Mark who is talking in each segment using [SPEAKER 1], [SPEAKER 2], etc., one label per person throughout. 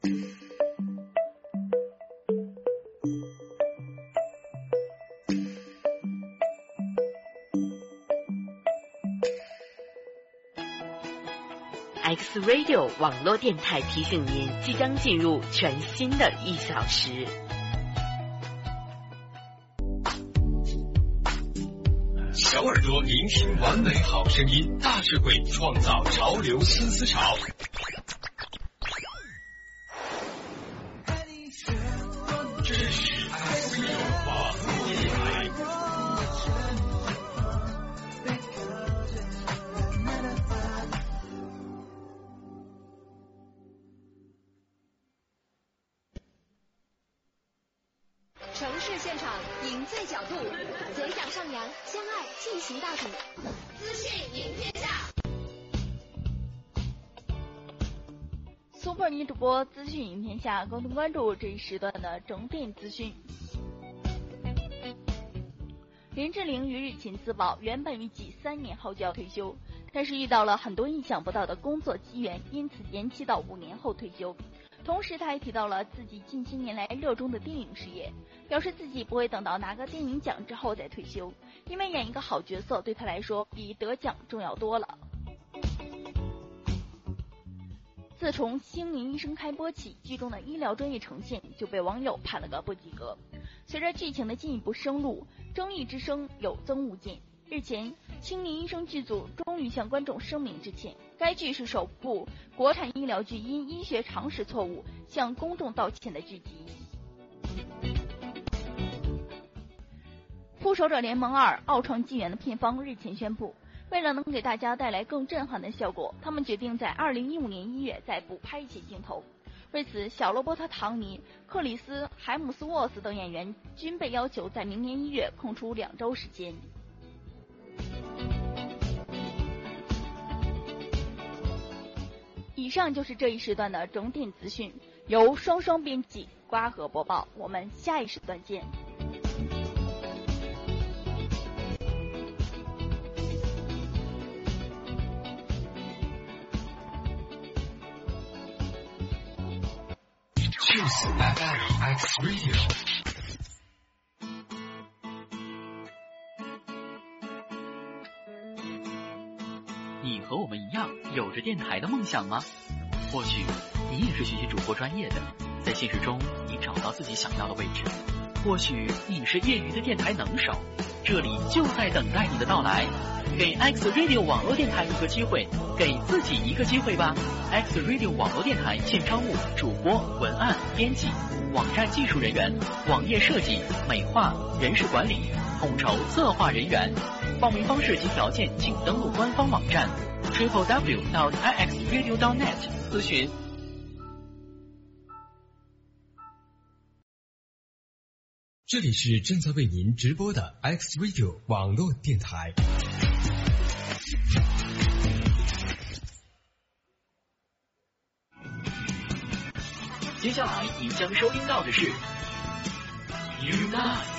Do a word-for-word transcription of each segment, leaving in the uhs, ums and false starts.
[SPEAKER 1] X Radio 网络电台提醒您，即将进入全新的一小时。
[SPEAKER 2] 小耳朵聆听完美好声音，大智慧创造潮流新思潮。这是 X Radio 网络电台。
[SPEAKER 3] 城市现场，赢最角度，嘴角上扬，相爱进行到底。资讯赢天下。
[SPEAKER 4] Super 女主播资讯赢天下，共同关注这一时段的整点资讯。林志玲于日前自曝，原本预计三年后就要退休，但是遇到了很多意想不到的工作机缘，因此延期到五年后退休。同时，他还提到了自己近些年来热衷的电影事业，表示自己不会等到拿个电影奖之后再退休，因为演一个好角色对他来说比得奖重要多了。自从《星云医生》开播起，剧中的医疗专业呈现就被网友判了个不及格。随着剧情的进一步深入，争议之声有增无减。日前，《青年医生》剧组终于向观众声明致歉，该剧是首部国产医疗剧因医学常识错误向公众道歉的剧集。《复仇者联盟二：奥创纪元》的片方日前宣布，为了能给大家带来更震撼的效果，他们决定在二零一五年一月再补拍一些镜头。为此，小罗伯特·唐尼、克里斯·海姆斯沃斯等演员均被要求在明年一月空出两周时间。以上就是这一时段的整点资讯，由双双编辑瓜和播报，我们下一时段见。
[SPEAKER 2] Choose F M X Radio。
[SPEAKER 5] 你和我们一样有着电台的梦想吗？或许你也是学习主播专业的，在现实中你找到自己想要的位置。或许你是业余的电台能手，这里就在等待你的到来。给 X Radio 网络电台一个机会，给自己一个机会吧。X Radio 网络电台现招募主播、文案、编辑、网站技术人员、网页设计、美化、人事管理、统筹策划人员。报名方式及条件请登录官方网站 triple w dot i x radio dot net 咨询。
[SPEAKER 2] 这里是正在为您直播的 X Radio 网络电台。
[SPEAKER 5] 接下来你将收听到的是 Unite。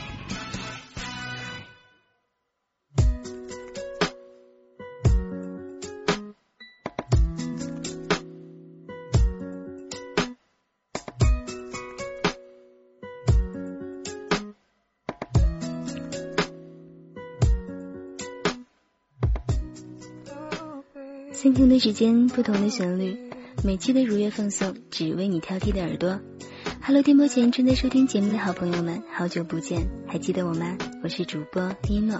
[SPEAKER 6] 相同的时间，不同的旋律，每期的如约放送，只为你挑剔的耳朵。Hello， 电波前正在收听节目的好朋友们，好久不见，还记得我吗？我是主播一诺。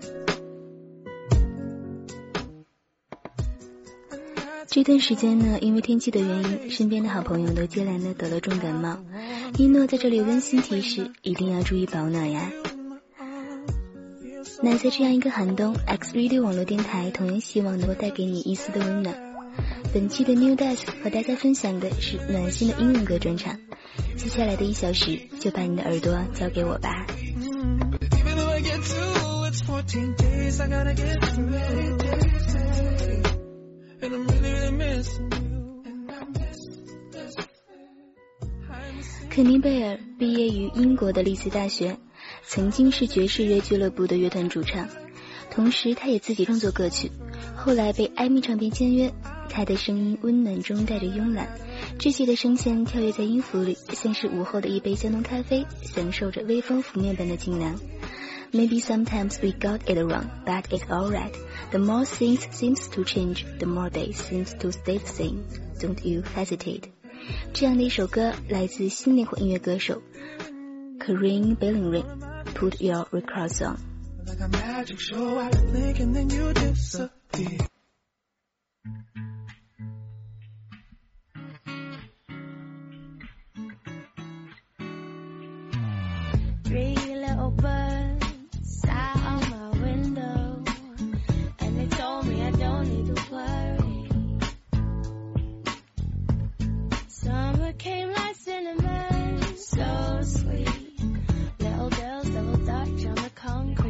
[SPEAKER 6] 这段时间呢，因为天气的原因，身边的好朋友都接连的得了重感冒。一诺在这里温馨提示，一定要注意保暖呀。那在这样一个寒冬 ，X Radio 网络电台同样希望能够带给你一丝的温暖。本期的 New Desk 和大家分享的是暖心的英文歌专场，接下来的一小时就把你的耳朵交给我吧。肯尼贝尔毕业于英国的利斯大学，曾经是爵士乐俱乐部的乐团主唱，同时他也自己创作歌曲，后来被艾米唱片签约。他的声音温暖中带着慵懒， 稚气的声线跳跃在音符里，像是午后的一杯香浓咖啡，享受着微风拂面般的清凉。Maybe sometimes we got it wrong, but it's alright. The more things seems to change, the more they seems to stay the same. Don't you hesitate. 这样的一首歌来自新灵魂音乐歌手 Corinne Bellinger. Put your records on.
[SPEAKER 7] Like a magic show, I blink and then you disappear.
[SPEAKER 8] Three little birds sat on my window, and they told me I don't need to worry. Summer came like cinnamon, so sweet. Little girls double dutch on the concrete.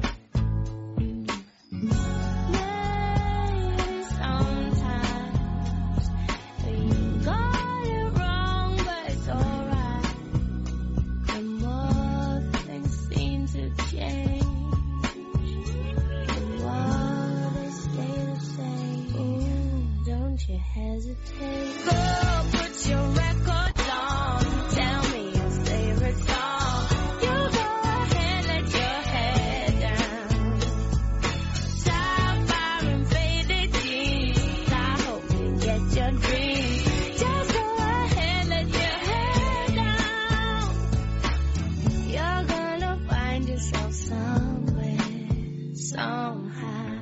[SPEAKER 8] Maybe sometimes we got it wrong, but it's alright. The more things seem to change, the more they stay the same. Ooh, don't you hesitate. Go put your records on, tell me your favorite song. You go ahead, let your head down. Sapphire and faded jeans, I hope you get your dreams. Just go ahead, let your head down. You're gonna find yourself somewhere, somehow.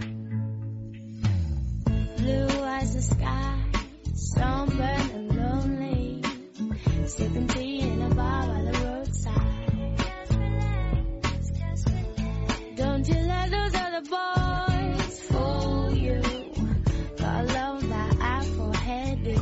[SPEAKER 8] Blue as the sky, sunburned and lonely, sipping tea in a bar by the roadside. Don't you let those other boys fool you. Gotta love that Afro hairdo.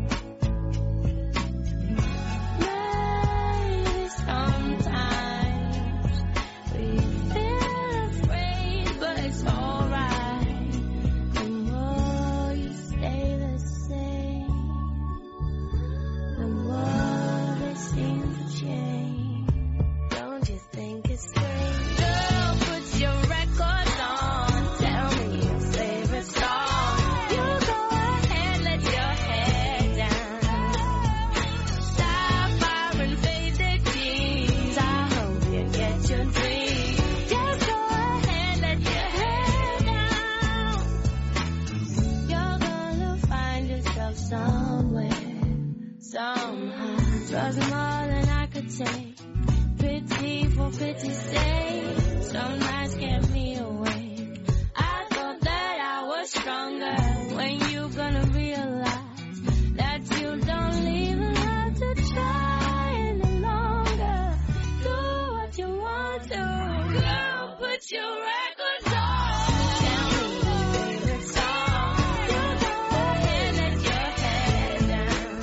[SPEAKER 8] Maybe sometimes we feel afraid, but it's alright. The more you stay the same, the more they seem to change. Don't you think it's strange? Girl, put your records on, tell me your favorite song. You go ahead, let your head down. Sapphire and faded jeans, I hope you get your dreams. Just go ahead, let your head down. You're gonna find yourself somewhere, somehow. Drugs are more than I could take. Pity for pity's sake. Some nights kept me awake. I thought that I was stronger. When you gonna realize that you don't even have to try any longer? Do what you want to. Girl, put your records on. Tell me your favorite song. You go ahead, let your head down.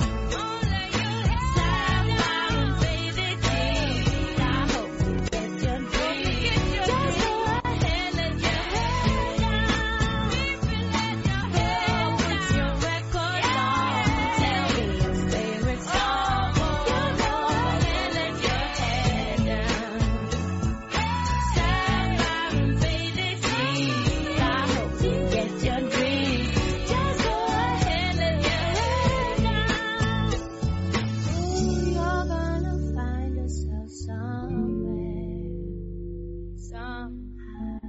[SPEAKER 8] Sapphire and faded jeans, I hope you get your dreams. Just go ahead, let your head down. Girl, put your records on. Tell me your favorite song. You go ahead, let your head down. Sapphire and faded jeans, I hope you get your dreams. Just go ahead, let your head down. Ooh, you're gonna find yourself somewhere, somehow.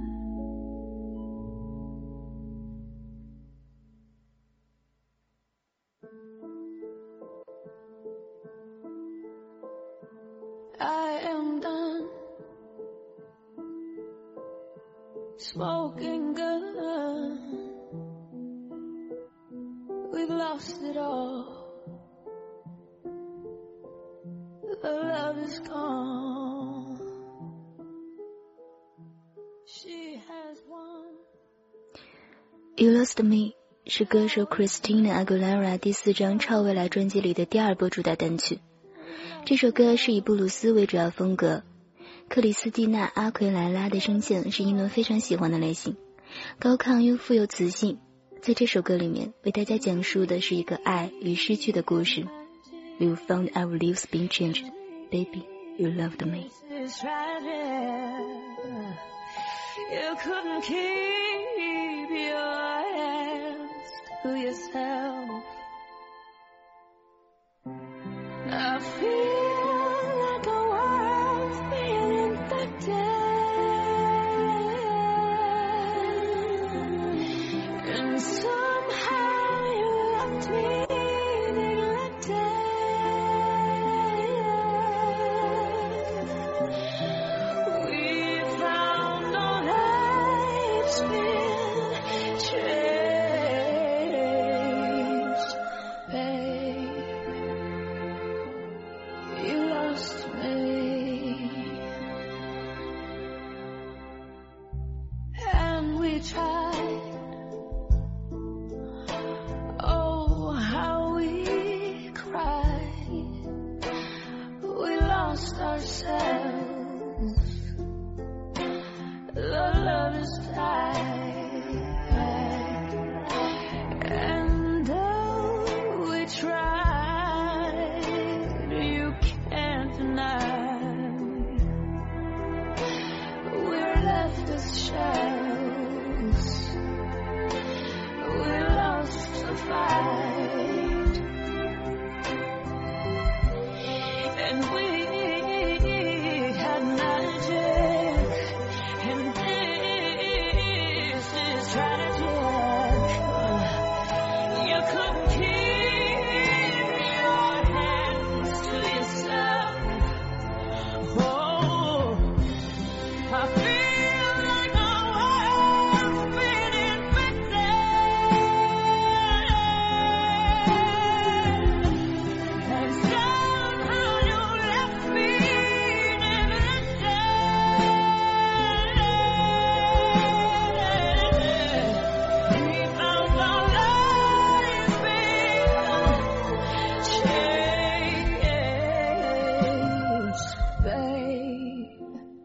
[SPEAKER 8] I am done smoking good. We've lost it all. The love is gone. She has won.
[SPEAKER 6] You Lost Me 是歌手 Christina Aguilera 第四张超未来专辑里的第二波主打单曲。这首歌是以布鲁斯为主要风格，克里斯蒂娜·阿奎莱拉的声线是英伦非常喜欢的类型，高亢又富有磁性。在这首歌里面为大家讲述的是一个爱与失去的故事。 You found our lives being changed, baby, you loved me.
[SPEAKER 8] It's right there. You couldn't keep. 'Keep your hands to yourself. lost ourselves. The love is died, and though we tried, you can't deny we're left as shells. We lost the fight, and we had magic, and this is tragic. You couldn't keep your hands to yourself. Oh, I feel like our world's been infected, and somehow you left me neglected. We found our lives being changed, babe.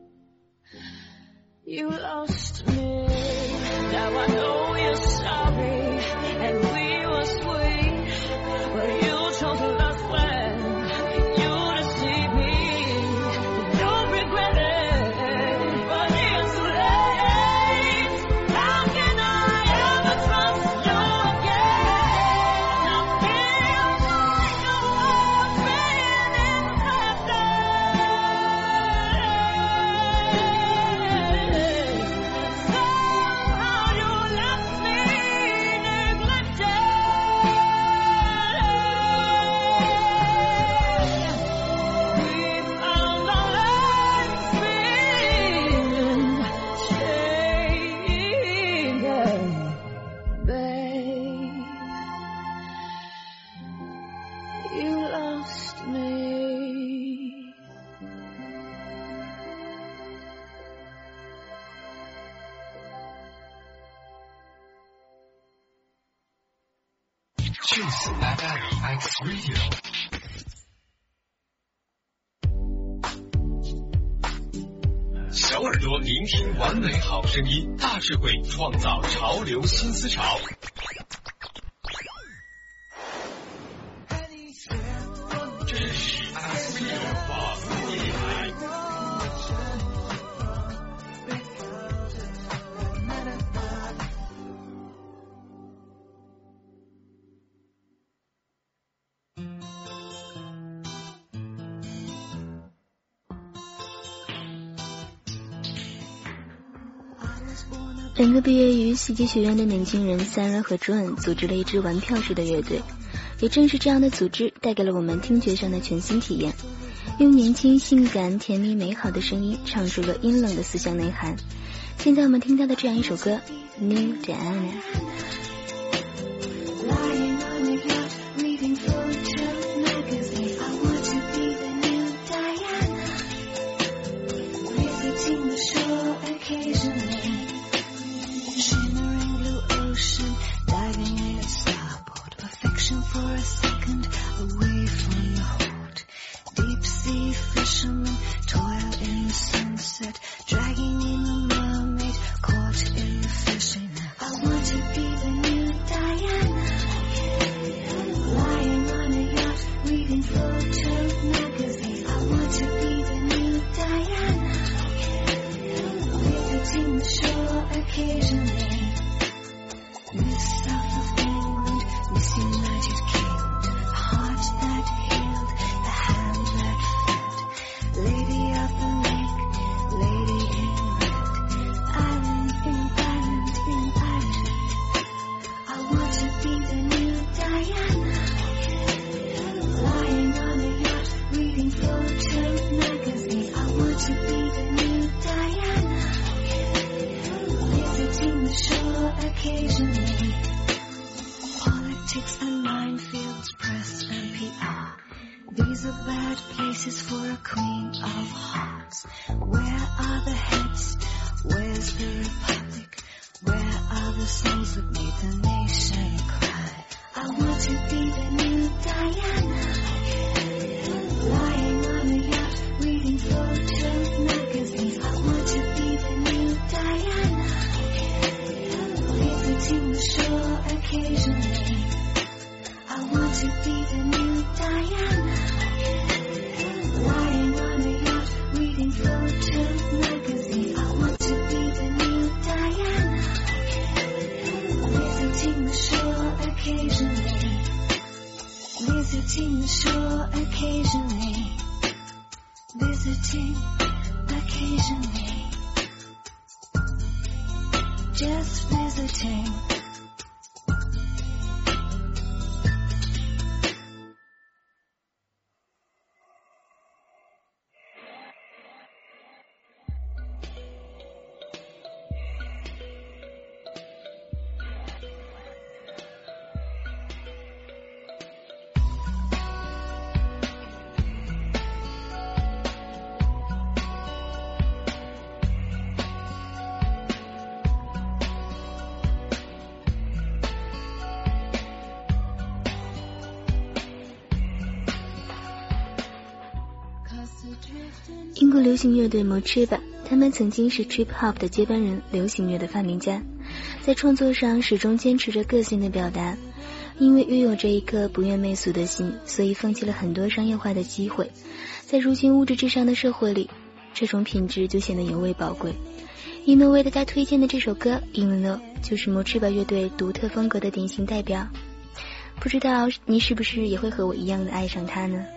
[SPEAKER 8] You lost me. Now I know you're sorry, and we were sweet, but you chose lust when you deceived me. Don't regret it, but it's too late. How can I ever trust you again? I feel like the world's being infected. Somehow you left me neglected. We found our lives being changed, babe. You lost me.
[SPEAKER 2] Juice F M X Radio。小耳朵聆听完美好声音，大智慧创造潮流新思潮。这里是 X Radio 网络电台。
[SPEAKER 6] 两个毕业于戏剧学院的年轻人 Sarah 和 John 组织了一支玩票式的乐队，也正是这样的组织带给了我们听觉上的全新体验，用年轻、性感、甜蜜、美好的声音唱出了阴冷的思想内涵。现在我们听到的这样一首歌 New
[SPEAKER 8] Visiting the shore occasionally, visiting occasionally, just visiting.
[SPEAKER 6] 英国流行乐队 Mochiba， 他们曾经是 Trip Hop 的接班人，流行乐的发明家，在创作上始终坚持着个性的表达。因为拥有着一颗不愿媚俗的心，所以放弃了很多商业化的机会。在如今物质至上的社会里，这种品质就显得尤为宝贵。一诺为大家推荐的这首歌 In Love 就是 Mochiba 乐队独特风格的典型代表。不知道你是不是也会和我一样的爱上它呢？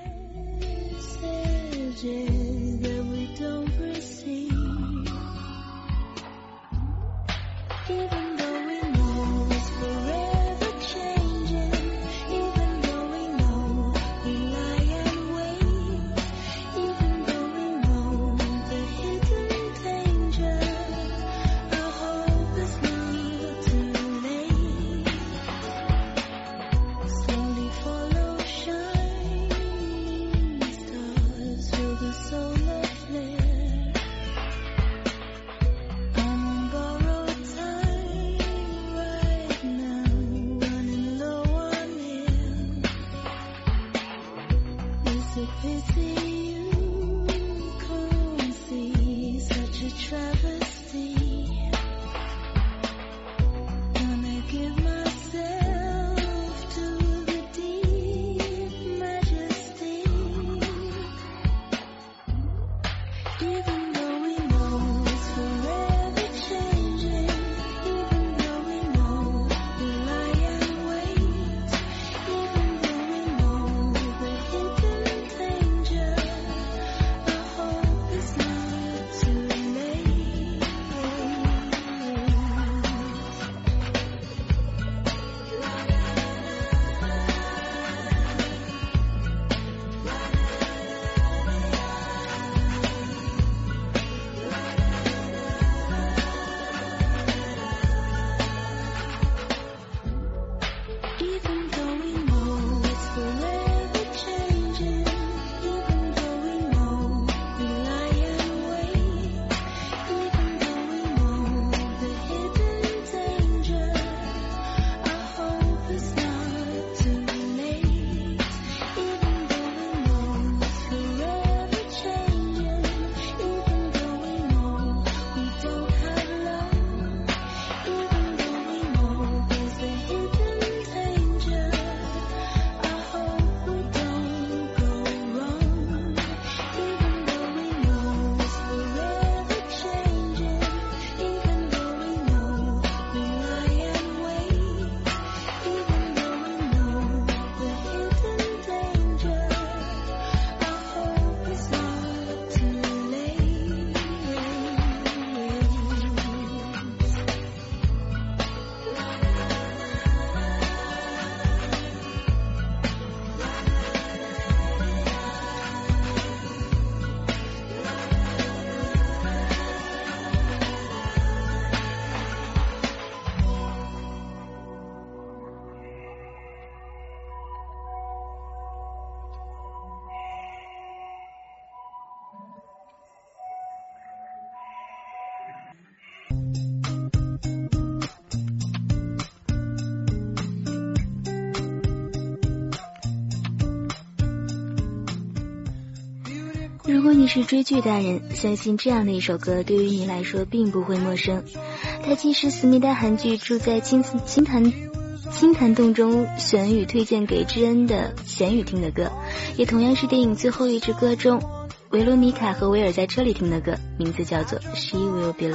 [SPEAKER 6] 如果你是追剧达人，相信这样的一首歌对于你来说并不会陌生。它既是思密达韩剧住在青青潭青潭洞中玄宇推荐给知恩的贤宇听的歌，也同样是电影最后一支歌中维罗妮卡和威尔在车里听的歌，名字叫做 She Will Be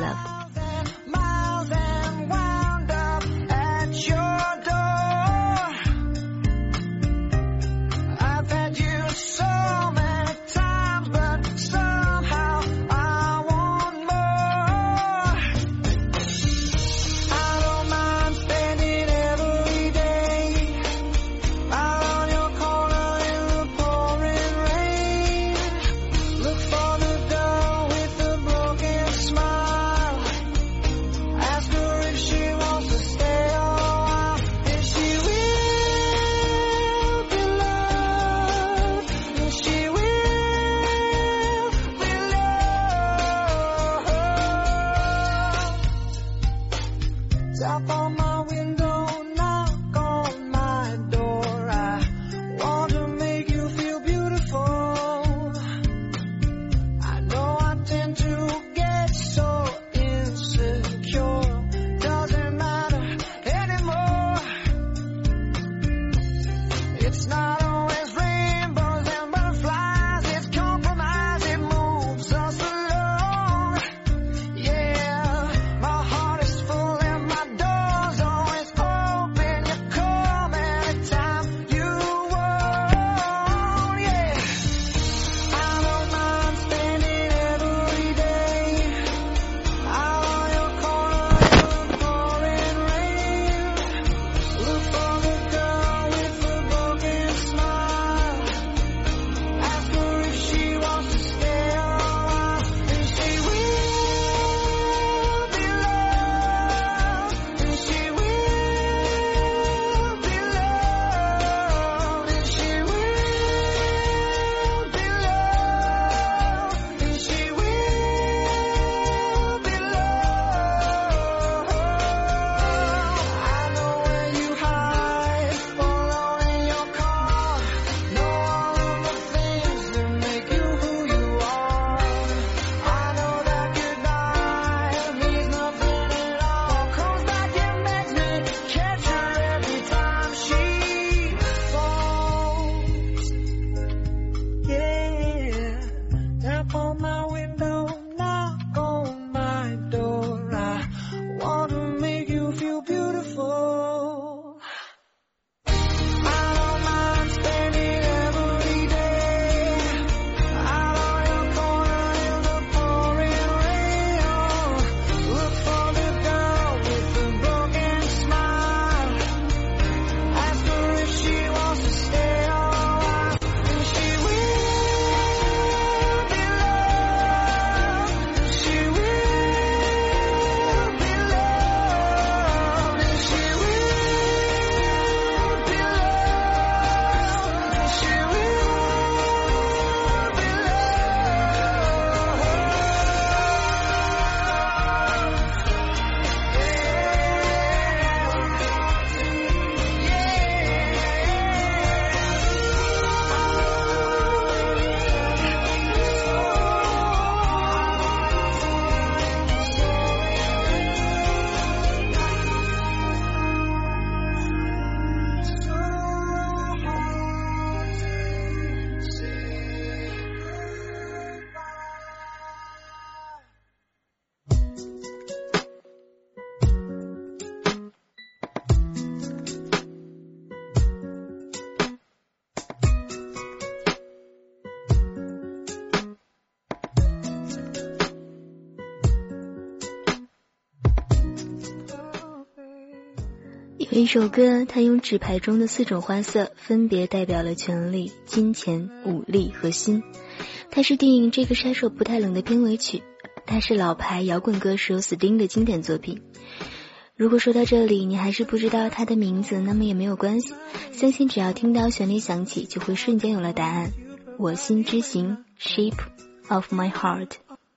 [SPEAKER 6] Loved。 有一首歌，它用纸牌中的四种花色分别代表了权力、金钱、武力和心。它是电影《这个杀手不太冷》的片尾曲，它是老牌摇滚歌手 Sting 的经典作品。如果说到这里你还是不知道它的名字，那么也没有关系，相信只要听到旋律响起，就会瞬间有了答案。我心之行 Shape of my heart。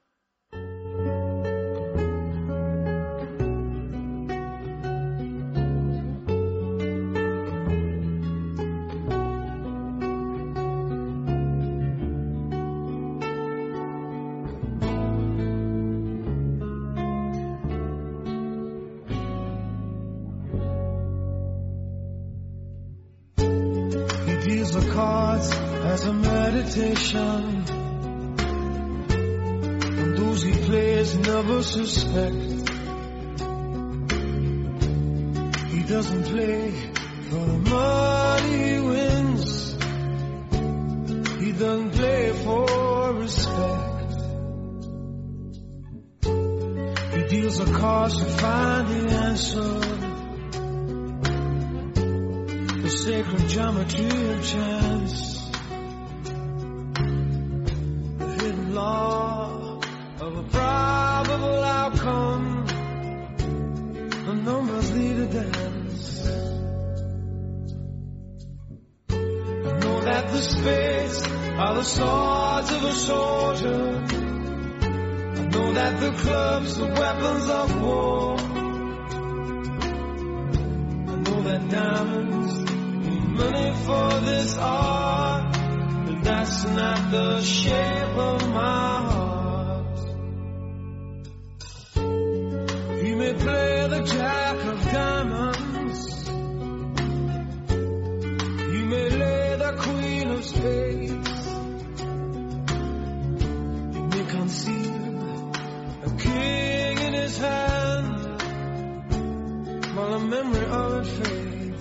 [SPEAKER 7] Deals the cards as a meditation, and those he plays never suspect. He doesn't play for the money he wins, he doesn't play for respect. He deals the cards to find the answer, the sacred geometry of chance, the hidden law of a probable outcome, the numbers lead a dance. I know that the spades are the swords of a soldier, I know that the clubs are weapons of war, I know that diamonds money for this art, but that's not the shape of my heart. You may play the jack of diamonds, you may lay the queen of spades, you may conceal a king in his hand while the memory of it fades.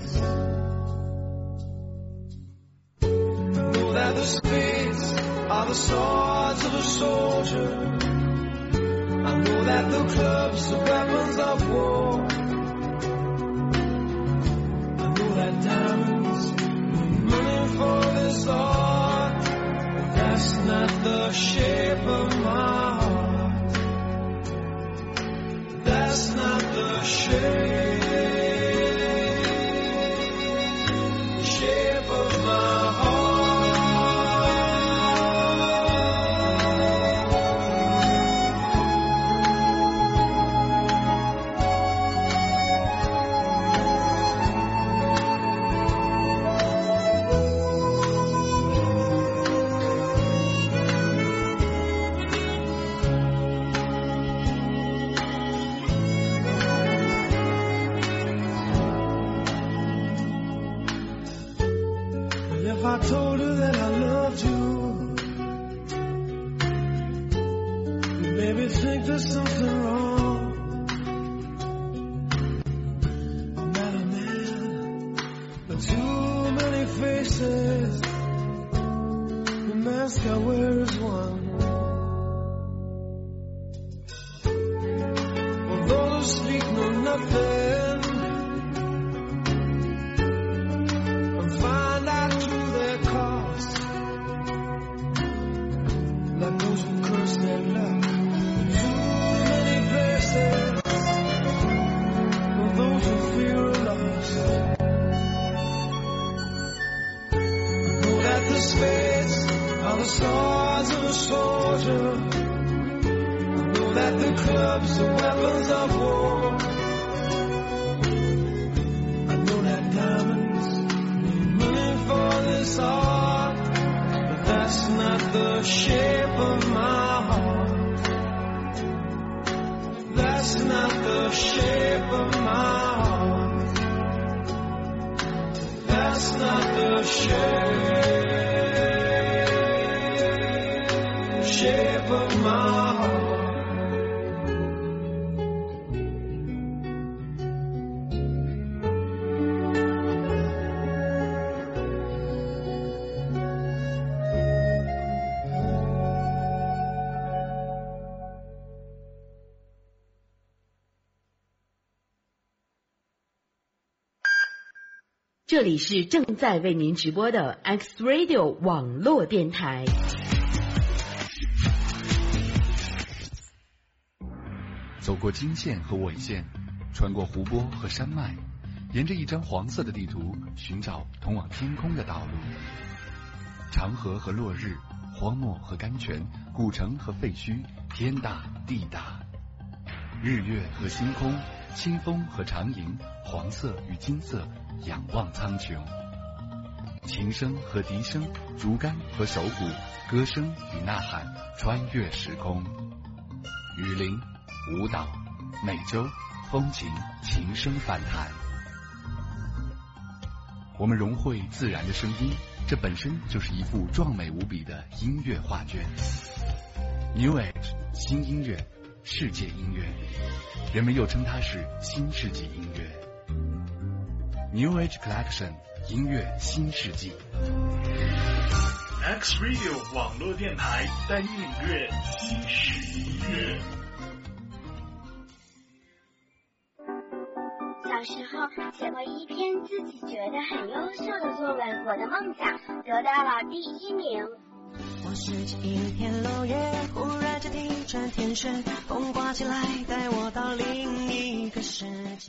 [SPEAKER 7] The spades are the swords of a soldier, I know that the clubs are weapons of war, I know that diamonds need money for this art, but that's not the shape of my heart, that's not the shape, shape of my heart. I told her that I loved you, you made me think there's something wrong. I'm not a man with too many faces, the mask I wear is one. For those who speak know nothing and find out through their cost, like those who curse their luck in too many places, for those who fear are lost. I know that the spades are the swords of a soldier, I know that the clubs are weapons of war, I know that diamonds need money for this art, but that's not the shape of my heart, that's not the shape of my heart, that's not the shape, shape of my heart.
[SPEAKER 1] 这里是正在为您直播的 X Radio 网络电台。
[SPEAKER 9] 走过经线和纬线，穿过湖泊和山脉，沿着一张黄色的地图寻找通往天空的道路。长河和落日，荒漠和甘泉，古城和废墟，天大地大。日月和星空，清风和长吟，黄色与金色，仰望苍穹。琴声和笛声，竹竿和手鼓，歌声与呐喊，穿越时空。雨林、舞蹈、美洲、风情，琴声反弹。我们融汇自然的声音，这本身就是一幅壮美无比的音乐画卷。New Age 新音乐，世界音乐，人们又称它是新世纪音乐。New Age Collection 音乐新世纪。
[SPEAKER 2] X Radio 网络电台带你领略新式音乐。
[SPEAKER 3] 小时候写过一篇自己觉得很优秀的作文，我的梦想得到了第一名。
[SPEAKER 10] 我拾起一片落叶，忽然间地转天旋，风刮起来带我到另一个世界。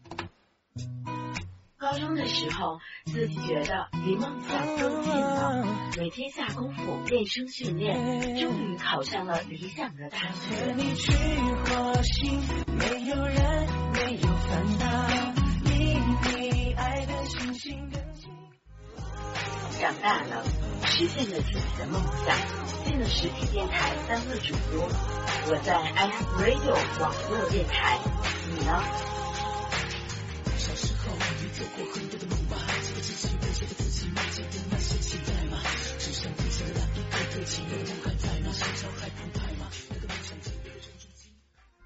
[SPEAKER 1] 高中的时候，自己觉得离梦想更近了，每天下功夫练声训练，终于考上了理想的大学。
[SPEAKER 10] 你去火星，没有人，没有烦恼，你比爱的星星更近。
[SPEAKER 1] 长大了，实现了自己的梦想，进了实体电台当了主播。我在 X Radio 网络电台，你呢？
[SPEAKER 10] 小时候你走过很多的梦吧，记得自己为这个自己迈进的那些期待吗？只想地上的那一颗对齐的梦还在吗？心潮还澎湃吗？那个梦想在那个人中间。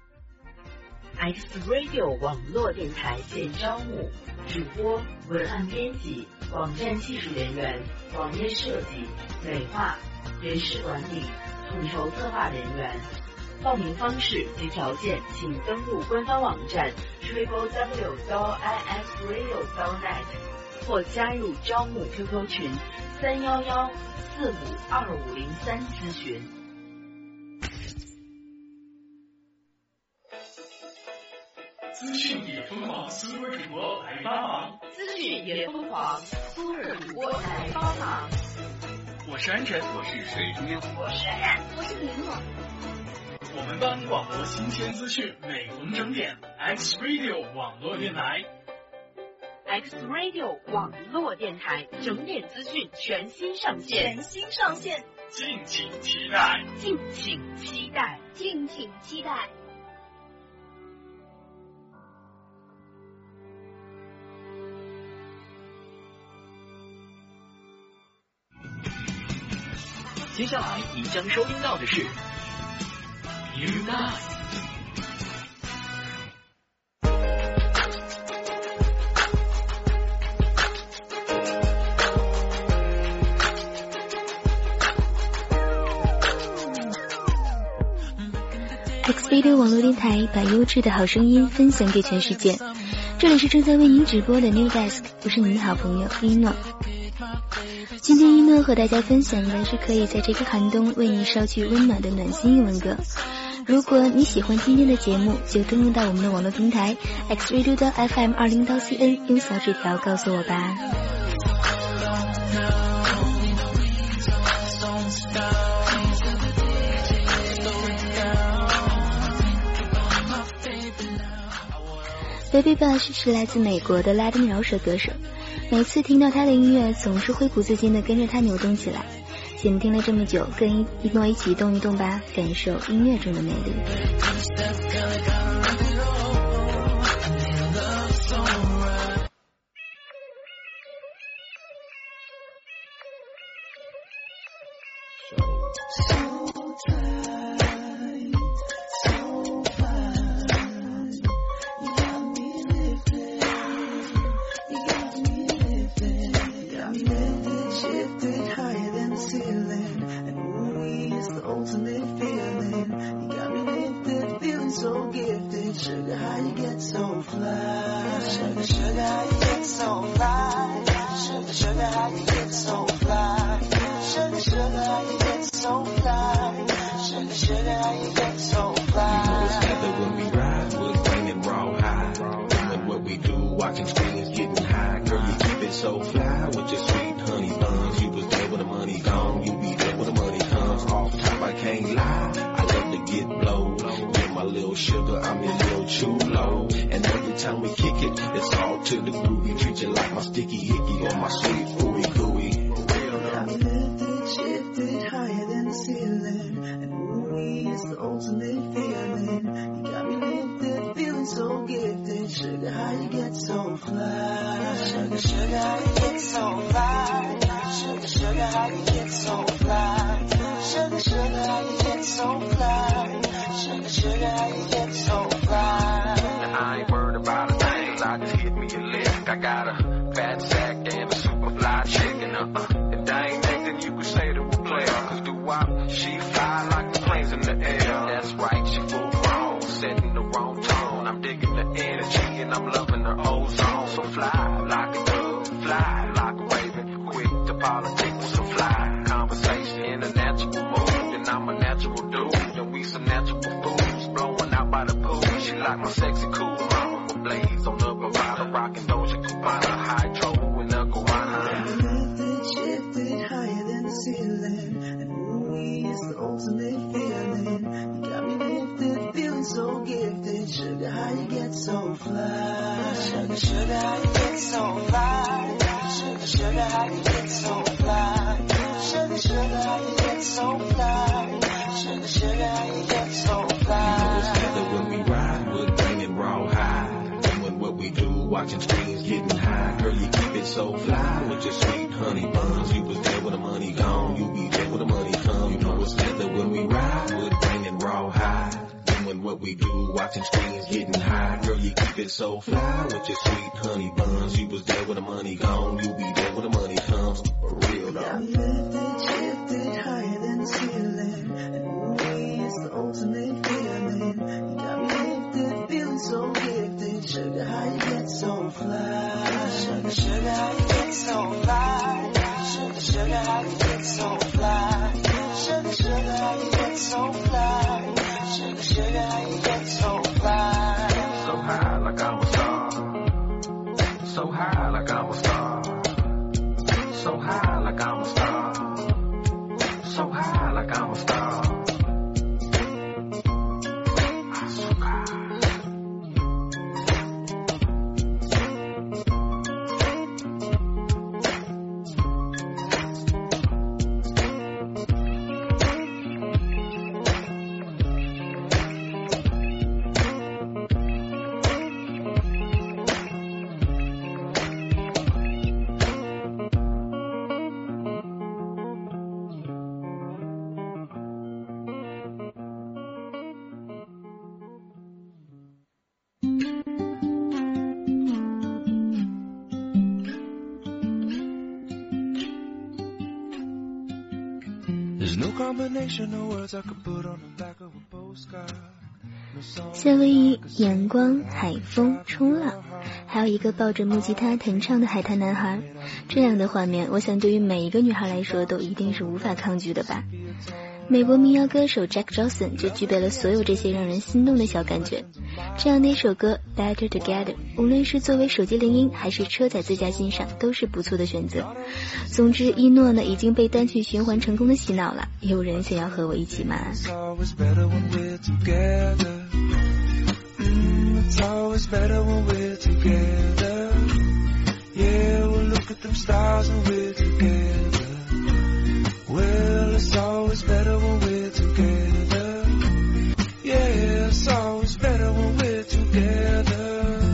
[SPEAKER 1] X Radio 网络电台现招募主播、文案编辑、网站技术人员、网页设计、美化、人事管理、统筹策划人员。报名方式及条件，请登录官方网站 triple w 点 i x radio 点 net 或加入招募 Q Q 群三一一四五二五零三咨询。
[SPEAKER 2] 资讯也疯狂，苏尔主播来帮忙。
[SPEAKER 1] 资讯也疯狂，苏尔主播来帮忙。
[SPEAKER 2] 我是安晨，我是水中央，
[SPEAKER 3] 我是冉冉，我是林默。
[SPEAKER 2] 我们帮广播新鲜资讯，每逢整点 X Radio 网络电台。
[SPEAKER 1] X Radio 网络电台整点资讯全新上线，
[SPEAKER 3] 全新上线，
[SPEAKER 2] 敬请期待，
[SPEAKER 1] 敬请期待，
[SPEAKER 3] 敬请期待。
[SPEAKER 5] 接下来你将收听到的是 You Guys。
[SPEAKER 6] X Radio 网络电台把优质的好声音分享给全世界。这里是正在为您直播的 New Desk， 我是你们的好朋友一诺。今天一诺和大家分享的是可以在这个寒冬为你捎去温暖的暖心英文歌。如果你喜欢今天的节目，就登录到我们的网络平台 X Radio 的 F M 二零到 C N， 用小纸条告诉我吧。Baby Bush 是来自美国的拉丁饶舌歌手，每次听到他的音乐总是会不自禁地跟着他扭动起来。节目听了这么久，跟一诺一起动一动吧，感受音乐中的魅力。
[SPEAKER 7] So gifted, sugar, how you get so fly? Sugar, sugar, how you get so fly?
[SPEAKER 10] sugar, how you get so fly? You know it's leather when we ride, we're bringing raw high. Doing what we do, watching screens, getting high. Girl, you keep it so fly with your sweet honey buns. You was there when the money gone, you be there when the money comes. Off top, I can't lie, I love to get blow. You're my little sugar, I'm your little chulo. And every time we kick it, it's all to the groovy. Treat you like my sticky hickey or my sweet ooey gooey.
[SPEAKER 7] Got me lifted, shifted higher than the ceiling, and ooh, it's the ultimate feeling. You got me lifted, feeling so gifted. Sugar, how you get so fly?
[SPEAKER 10] Sugar, sugar, how you get so fly? Sugar, sugar, how you get so fly? Sugar, sugar, how you get so fly? Sugar, sugar, how you get so fly? Now I ain't worried about a thing, 'cause I just hit me a lick. I got a fat sack and a super fly chicken. Uh-uh. If that ain't anything you could say to a player, 'cause do I? She fly like the planes in the air. That's right, she full grown, setting the wrong tone. I'm digging the energy and I'm loving her ozone. So fly like a dove, fly like a raven, quick to politics, so fly. Conversation in a natural mood, and I'm a natural dude, and we some natural fools, blowing out by the pool. She like my sexy cool mama, with blades on the Bravada, rockin' Doja Cubana, hydro and a guana.
[SPEAKER 7] Lifted, shifted higher than the ceiling, and ooh, it's the ultimate feeling. You got me lifted, feeling so gifted. Sugar, how you get so fly?
[SPEAKER 10] Sugar, sugar, how you get so fly? Sugar, sugar, how you get so fly? Sugar, sugar, how you get so fly? Sugar, sugar, how you get so fly? You know it's leather when we ride, we're bringing raw high. Doing what we do, watching screens, getting high. Girl, you keep it so fly with your sweet honey buns. You was there when the money gone, you be there when the money come. You know it's leather when we ride, we're bringing raw high. Doing what we do, watching screens, getting high. Girl, you keep it so fly with your sweet honey buns. You was there when the money gone, you be there when the money comes. For real,
[SPEAKER 7] Got
[SPEAKER 10] dog.
[SPEAKER 7] me lifted, shifted higher than the ceiling, and ooh, it's the ultimate feeling. You got me lifted, feeling so gifted. Sugar, how you get so fly?
[SPEAKER 10] Sugar, sugar, how you get so fly? Sugar, sugar, how you get so fly? Sugar, sugar, how you get so fly? Sugar, sugar, how you get so fly? So high like I'm a star. So high like I'm a star. So high like I'm a star. So high like I'm a star.
[SPEAKER 7] There's no combination of words I could put on the back of a postcard.
[SPEAKER 6] 夏威夷阳光、海风、冲浪，还有一个抱着木吉他弹唱的海滩男孩，这样的画面，我想对于每一个女孩来说都一定是无法抗拒的吧。美国民谣歌手 Jack Johnson 就具备了所有这些让人心动的小感觉。这样的一首歌 Better Together， 无论是作为手机铃音还是车载最佳欣赏，都是不错的选择。总之，一诺呢已经被单曲循环成功的洗脑了。有人想要和我一起吗？
[SPEAKER 7] It's always better when we're together. Mm, it's always better when we're together. Yeah, we'll look at them stars when we're together. Well, it's always better when we're together. Yeah, it's always better when we're together.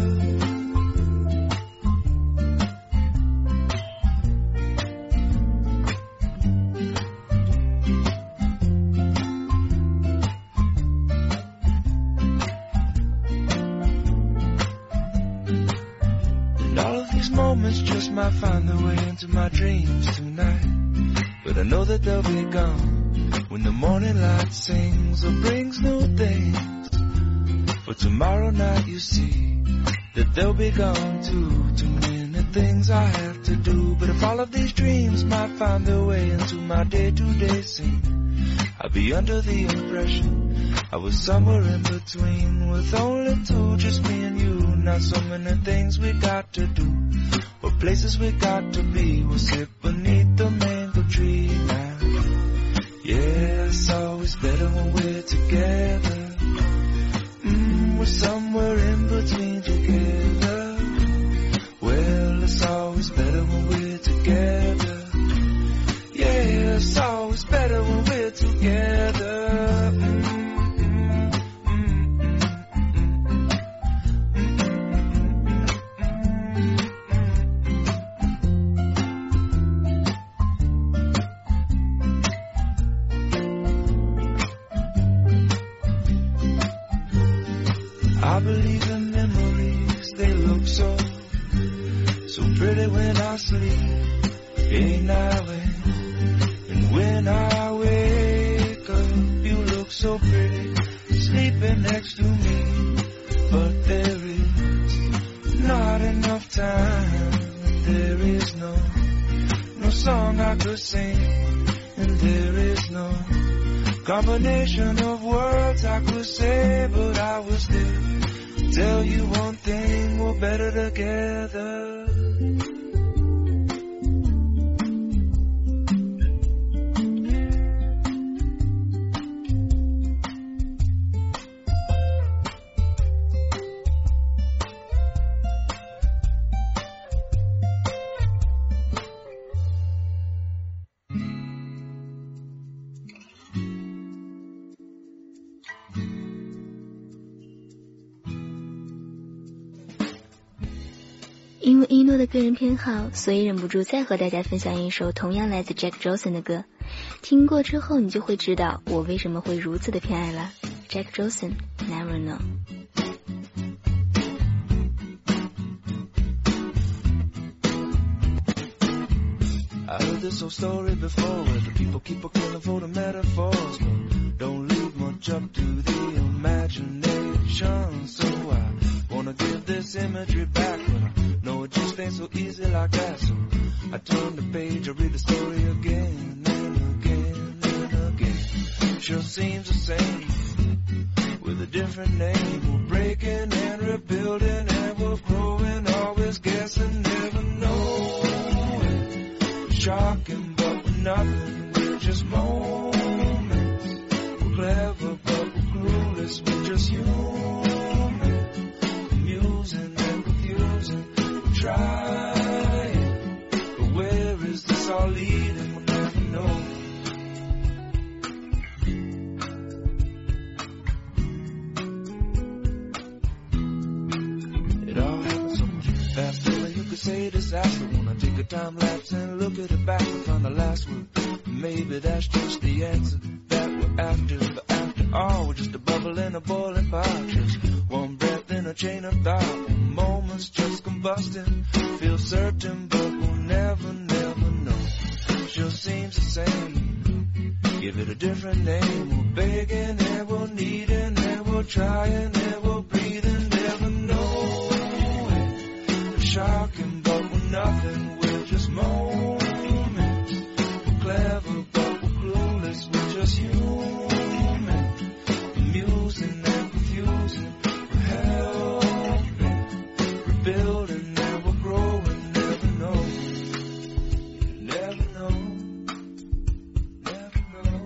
[SPEAKER 7] And all of these moments just might find their way into my dreams tonight. But I know that they'll be gone when the morning light sings or brings new things. For tomorrow night you see that they'll be gone too. Too many things I have to do. But if all of these dreams might find their way into my day-to-day scene, I I'd be under the impression I was somewhere in between, with only two, just me and you. Not so many things we got to do, or places we got to be. We'll sit beneath the mango tree now. Yeah, it's always better when we're together. Mm, we're somewhere in between together. Well, it's always better when we're together. Yeah, it's always better when we're together. Mm. I believe in memories, they look so, so pretty when I sleep. Ain't I when, and when I wake up, you look so pretty, sleeping next to me. But there is not enough time, there is no, no song I could sing, and there is no combination of words I could say, but I will still tell you one thing, we're better together.
[SPEAKER 6] 因为一诺的个人偏好，所以忍不住再和大家分享一首同样来自 Jack Johnson 的歌。听过之后，你就会知道我为什么会如此的偏爱了。Jack Johnson, Never Know。
[SPEAKER 7] I heard this old story before, where the people keep a killing for the metaphors, but don't leave much up to the imagination. So I wanna give this imagery back, but I know it just ain't so easy like that. So I turn the page, I read the story again and again and again. Sure seems the same, with a different name. We're breaking and rebuilding, and we're growing, always guessing, never knowing. Shocking, but we're nothing, we're just moments. We're clever, but we're clueless, we're just human. Amusing and confusing, we're trying, but where is this all leading? We'll never know. It all happened so much faster than you could say disaster. When I take a time lapse and look at it back and find the last word, maybe that's just the answer that we're after. But after all, we're just a bubble in a boiling pot, just one breath in a chain of thought. Moments just combusting, feel certain, but we'll never, never know. Sure seems the same, give it a different name. We're begging and we're needing and we're trying and we're breathing, never knowing. Shocking, but we're nothing, we're just moments. We're clever, but we're clueless, we're just human. Amusing and confusing, we're helping, rebuilding and we're growing, never know. Never know, never know.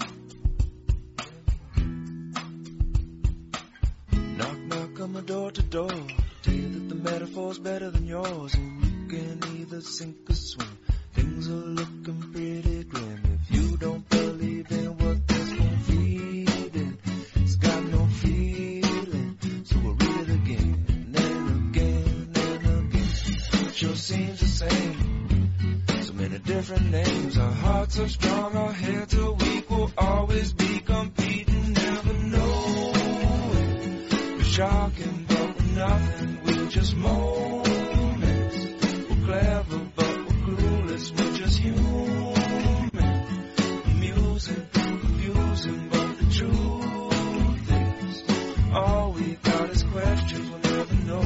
[SPEAKER 7] Knock, knock on my door to door, tell you that the metaphor's better than yours, and you can either sink or swim. Things are looking pretty grim. If you don't believe in what this one feeding, it's got no feeling. So we'll read it again and again and again. It sure seems the same, so many different names. Our hearts are strong, our heads are weak. We'll always be competing, never knowing. We're shocking, but we're nothing, we're just moments. We're clever, but we're clueless, we're just human. Amusing, confusing, but the truth is, all we got is questions, we'll never know.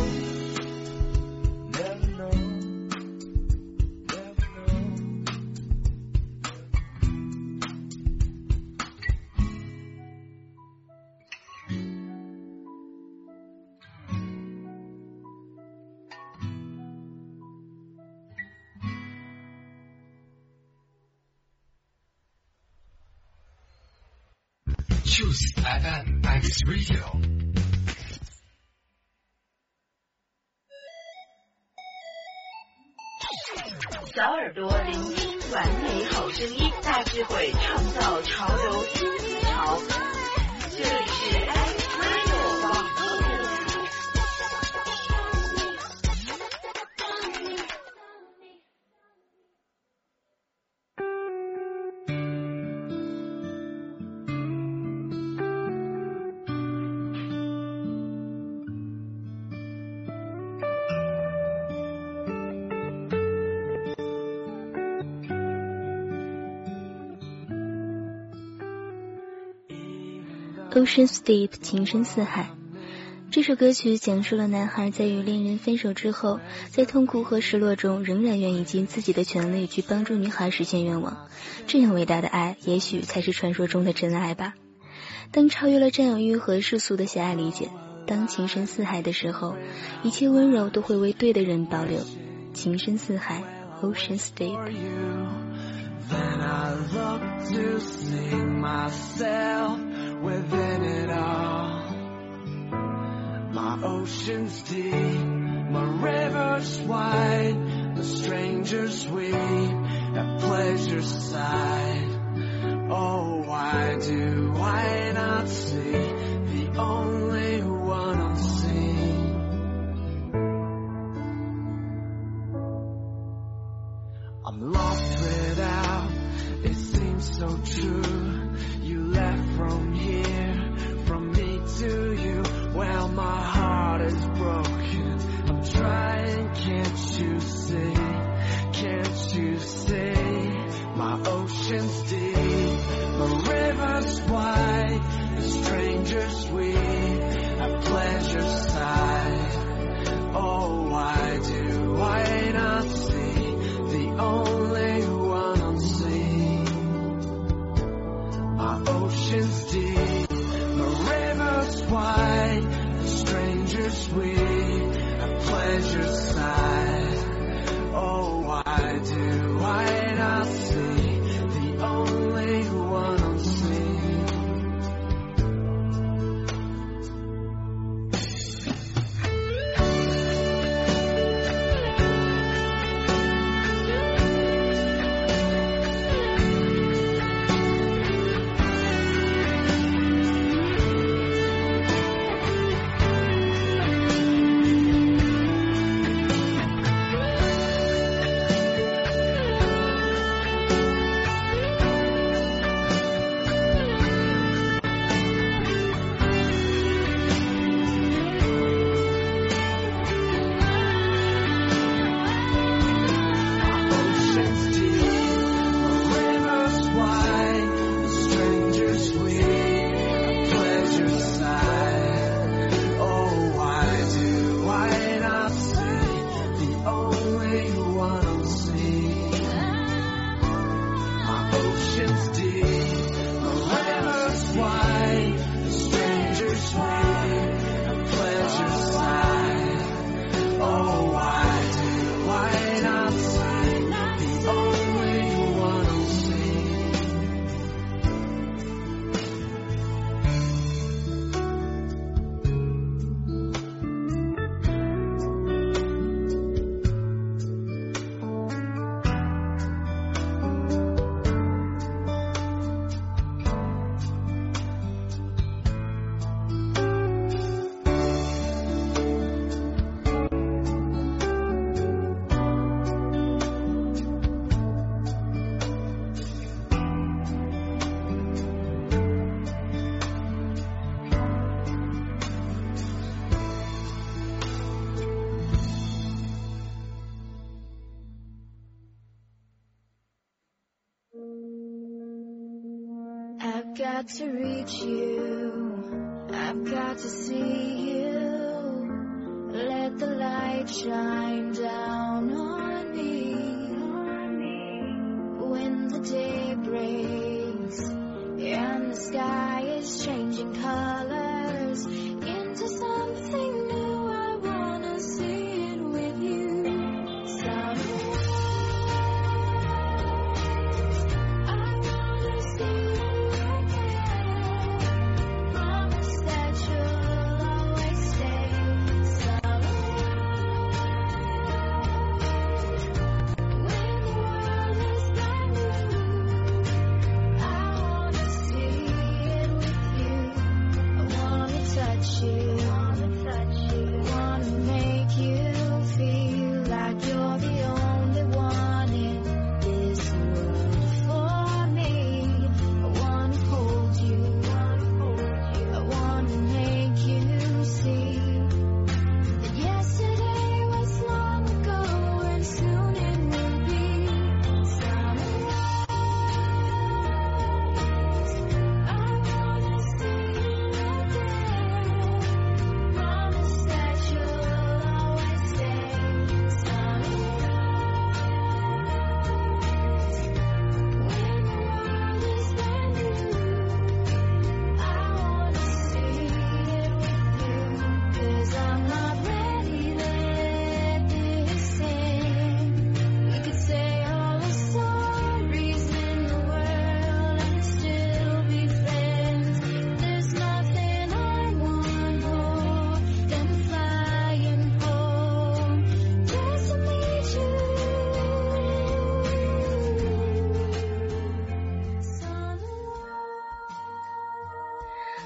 [SPEAKER 7] Never know. Never know.
[SPEAKER 2] Choose F M X Radio。
[SPEAKER 1] 小耳朵聆听完美好声音，大智慧创造潮流新思潮。这里是 X Radio 网络电台。
[SPEAKER 6] Ocean's Deep 情深似海，这首歌曲讲述了男孩在与恋人分手之后，在痛苦和失落中仍然愿意尽自己的全力去帮助女孩实现愿望。这样伟大的爱，也许才是传说中的真爱吧。当超越了占有欲和世俗的狭隘理解，当情深似海的时候，一切温柔都会为对的人保留。情深似海 Ocean's Deep。Then I look to see myself within it all. My ocean's deep, my river's wide, the strangers weep at pleasure's side. Oh, why do I not see the only one unseen? I'm lost without, it seems so true. You left from here, from me to you. Well, my heart is broken. I'm trying, can't you see? Can't you see? My ocean's deep, my river's wide, the strangers weep at pleasure's side. Oh, why do I not see the only one unseen? My ocean's deep, my river's wide, the strangers weep at pleasure's side. Oh, why do I not see the only one unseen?
[SPEAKER 8] I've got to reach you, I've got to see you, let the light shine down on me. When the day breaks and the sky is changing colors into something new, I wanna see it with you. Sunrise, I wanna see it again.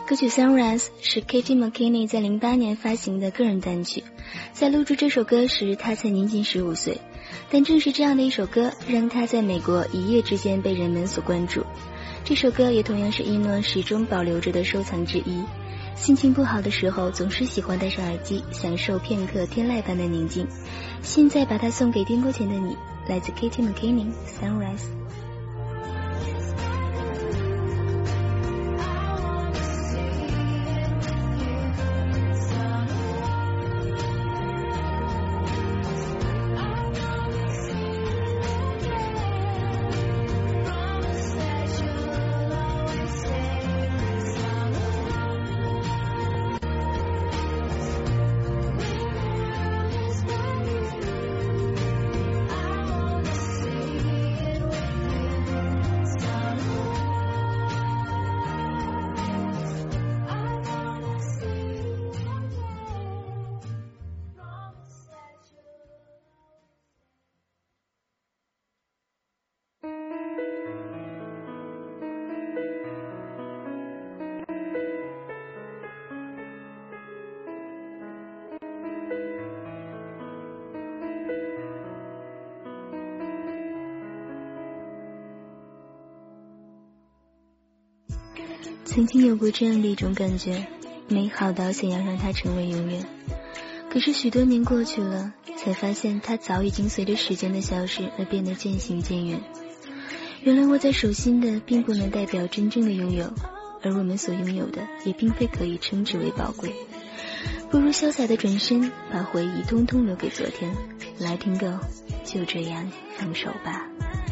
[SPEAKER 6] 歌曲 Sunrise 是 Katie McKinney 在零八年发行的个人单曲，在录制这首歌时她才年仅十五岁，但正是这样的一首歌让她在美国一夜之间被人们所关注。这首歌也同样是一诺始终保留着的收藏之一，心情不好的时候总是喜欢戴上耳机享受片刻天籁般的宁静。现在把它送给颠簸前的你，来自 Katie McKinney Sunrise。曾经有过这样的一种感觉，美好到想要让它成为永远。可是许多年过去了，才发现它早已经随着时间的消失而变得渐行渐远。原来握在手心的并不能代表真正的拥有，而我们所拥有的也并非可以称之为宝贵。不如潇洒的转身，把回忆通通留给昨天。Letting go， 就这样放手吧。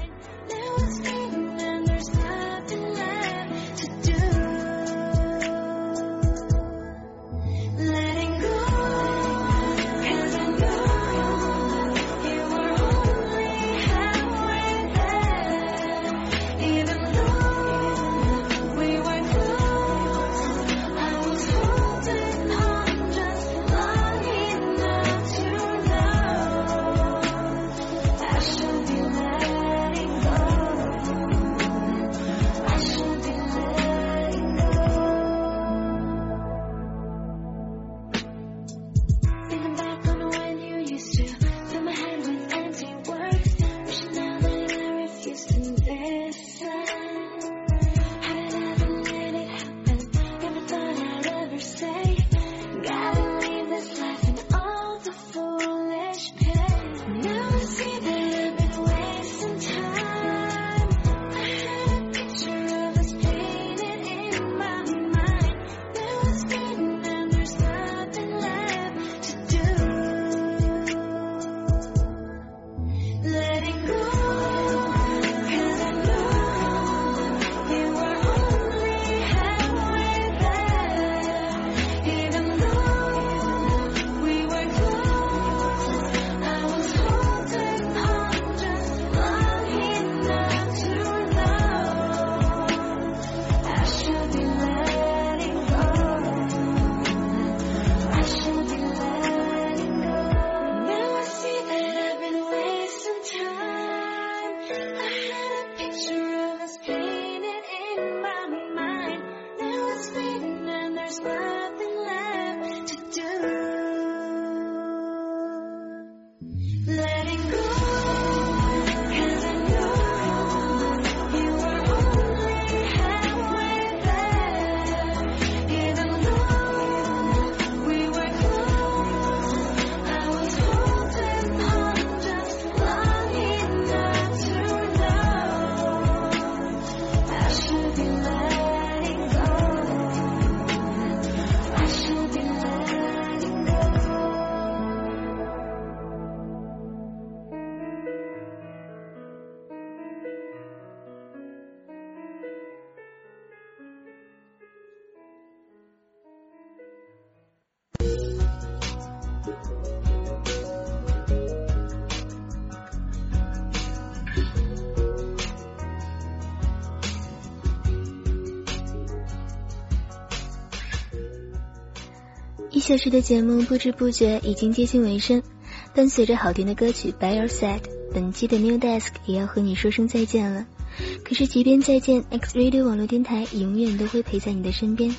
[SPEAKER 6] 一小时的节目不知不觉已经接近尾声，伴随着好听的歌曲 By Your Side， 本期的 New Desk 也要和你说声再见了。可是即便再见， X Radio 网络电台永远都会陪在你的身边。拜。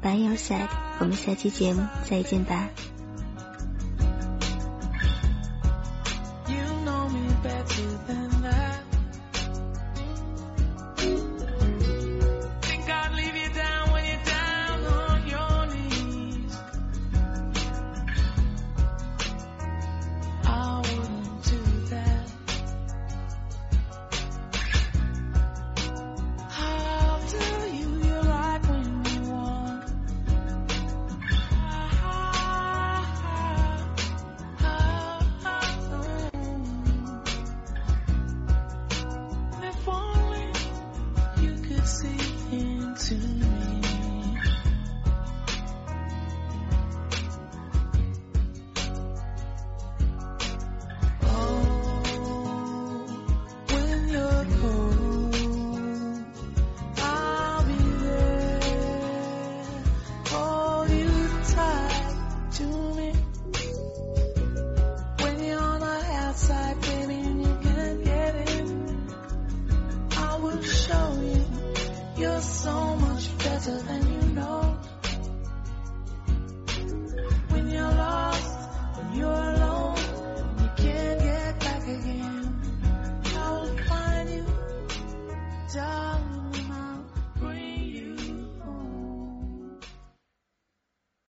[SPEAKER 6] By Your Side， 我们下期节目再见吧。